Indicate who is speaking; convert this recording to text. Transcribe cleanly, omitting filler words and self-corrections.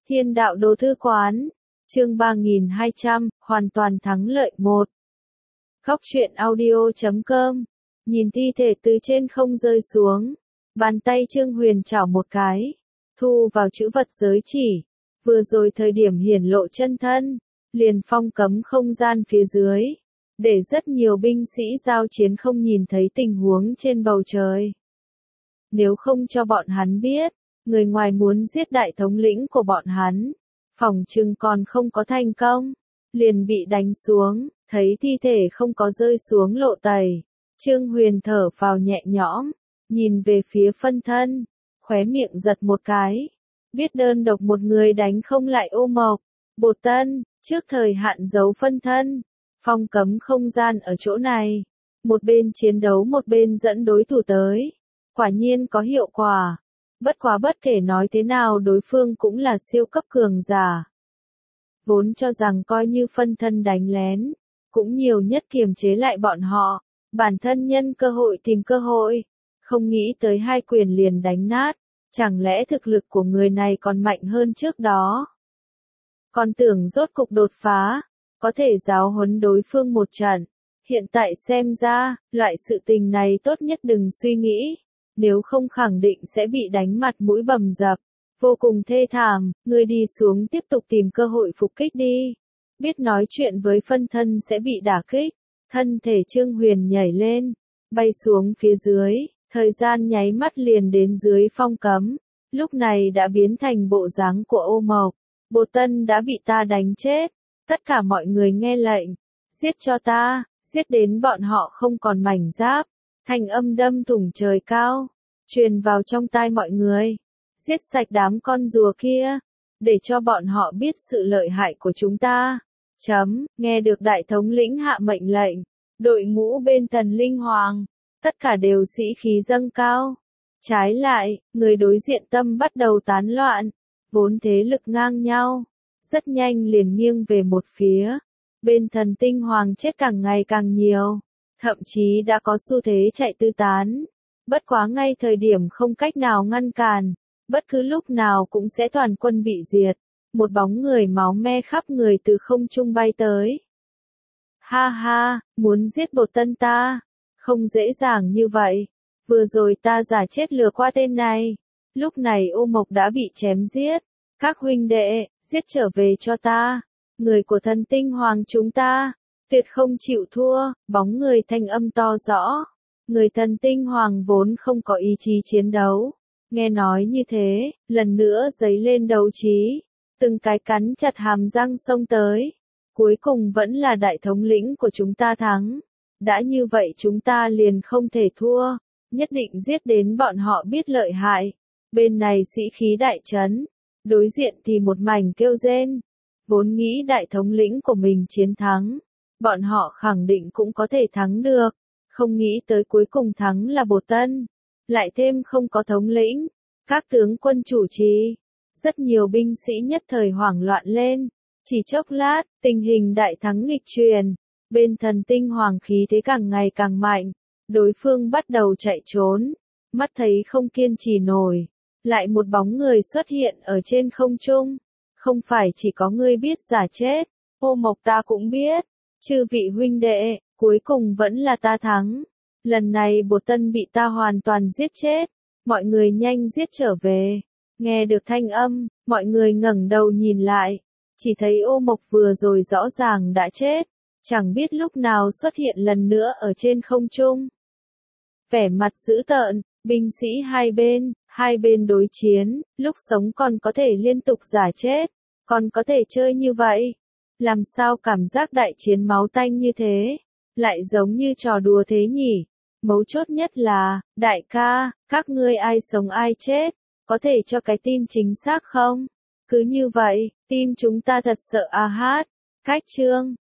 Speaker 1: Thiên đạo đô thư quán, chương 3200, hoàn toàn thắng lợi 1. Khóc chuyện audio.com, nhìn thi thể từ trên không rơi xuống, bàn tay Trương Huyền chảo một cái, thu vào chữ vật giới chỉ, vừa rồi thời điểm hiển lộ chân thân, liền phong cấm không gian phía dưới, để rất nhiều binh sĩ giao chiến không nhìn thấy tình huống trên bầu trời. Nếu không cho bọn hắn biết, người ngoài muốn giết đại thống lĩnh của bọn hắn, phỏng chừng còn không có thành công, liền bị đánh xuống, thấy thi thể không có rơi xuống lộ tẩy. Trương Huyền thở phào nhẹ nhõm, nhìn về phía phân thân, khóe miệng giật một cái, biết đơn độc một người đánh không lại Ô Mộc, Bột Tân, trước thời hạn giấu phân thân, phong cấm không gian ở chỗ này, một bên chiến đấu một bên dẫn đối thủ tới, quả nhiên có hiệu quả. Bất quá bất kể nói thế nào đối phương cũng là siêu cấp cường giả. Vốn cho rằng coi như phân thân đánh lén, cũng nhiều nhất kiềm chế lại bọn họ, bản thân nhân cơ hội tìm cơ hội, không nghĩ tới hai quyền liền đánh nát, chẳng lẽ thực lực của người này còn mạnh hơn trước đó. Còn tưởng rốt cục đột phá, có thể giáo huấn đối phương một trận, hiện tại xem ra, loại sự tình này tốt nhất đừng suy nghĩ. Nếu không khẳng định sẽ bị đánh mặt mũi bầm dập, vô cùng thê thảm, ngươi đi xuống tiếp tục tìm cơ hội phục kích đi. Biết nói chuyện với phân thân sẽ bị đả kích, thân thể Trương Huyền nhảy lên, bay xuống phía dưới, thời gian nháy mắt liền đến dưới phong cấm, lúc này đã biến thành bộ dáng của Ô Mộc. Bột Tân đã bị ta đánh chết, tất cả mọi người nghe lệnh, giết cho ta, giết đến bọn họ không còn mảnh giáp. Thanh âm đâm thủng trời cao, truyền vào trong tai mọi người. Giết sạch đám con rùa kia, để cho bọn họ biết sự lợi hại của chúng ta. Nghe được đại thống lĩnh hạ mệnh lệnh, đội ngũ bên Thần Linh Hoàng, tất cả đều sĩ khí dâng cao. Trái lại, người đối diện tâm bắt đầu tán loạn, vốn thế lực ngang nhau, rất nhanh liền nghiêng về một phía. Bên Thần Tinh Hoàng chết càng ngày càng nhiều. Thậm chí đã có xu thế chạy tứ tán. Bất quá ngay thời điểm không cách nào ngăn cản, bất cứ lúc nào cũng sẽ toàn quân bị diệt. Một bóng người máu me khắp người từ không trung bay tới. Ha ha, muốn giết Bột Tân ta, không dễ dàng như vậy. Vừa rồi ta giả chết lừa qua tên này. Lúc này Ô Mộc đã bị chém giết. Các huynh đệ, giết trở về cho ta. Người của Thần Tinh Hoàng chúng ta. Tuyệt không chịu thua, bóng người thanh âm to rõ. Người Thần Tinh Hoàng vốn không có ý chí chiến đấu. Nghe nói như thế, lần nữa dấy lên đấu trí. Từng cái cắn chặt hàm răng xông tới. Cuối cùng vẫn là đại thống lĩnh của chúng ta thắng. Đã như vậy chúng ta liền không thể thua. Nhất định giết đến bọn họ biết lợi hại. Bên này sĩ khí đại trấn. Đối diện thì một mảnh kêu rên. Vốn nghĩ đại thống lĩnh của mình chiến thắng. Bọn họ khẳng định cũng có thể thắng được, không nghĩ tới cuối cùng thắng là Bột Tân, lại thêm không có thống lĩnh, các tướng quân chủ trì, rất nhiều binh sĩ nhất thời hoảng loạn lên, chỉ chốc lát, tình hình đại thắng nghịch truyền, bên Thần Tinh Hoàng khí thế càng ngày càng mạnh, đối phương bắt đầu chạy trốn, mắt thấy không kiên trì nổi, lại một bóng người xuất hiện ở trên không trung, không phải chỉ có ngươi biết giả chết, Ô Mộc ta cũng biết. Chư vị huynh đệ, cuối cùng vẫn là ta thắng. Lần này Bột Tân bị ta hoàn toàn giết chết. Mọi người nhanh giết trở về. Nghe được thanh âm, mọi người ngẩng đầu nhìn lại. Chỉ thấy Ô Mộc vừa rồi rõ ràng đã chết. Chẳng biết lúc nào xuất hiện lần nữa ở trên không trung. Vẻ mặt dữ tợn, binh sĩ hai bên đối chiến, lúc sống còn có thể liên tục giả chết. Còn có thể chơi như vậy. Làm sao cảm giác đại chiến máu tanh như thế, lại giống như trò đùa thế nhỉ? Mấu chốt nhất là, đại ca, các ngươi ai sống ai chết, có thể cho cái tin chính xác không? Cứ như vậy, tim chúng ta thật sợ a hát. Cách chương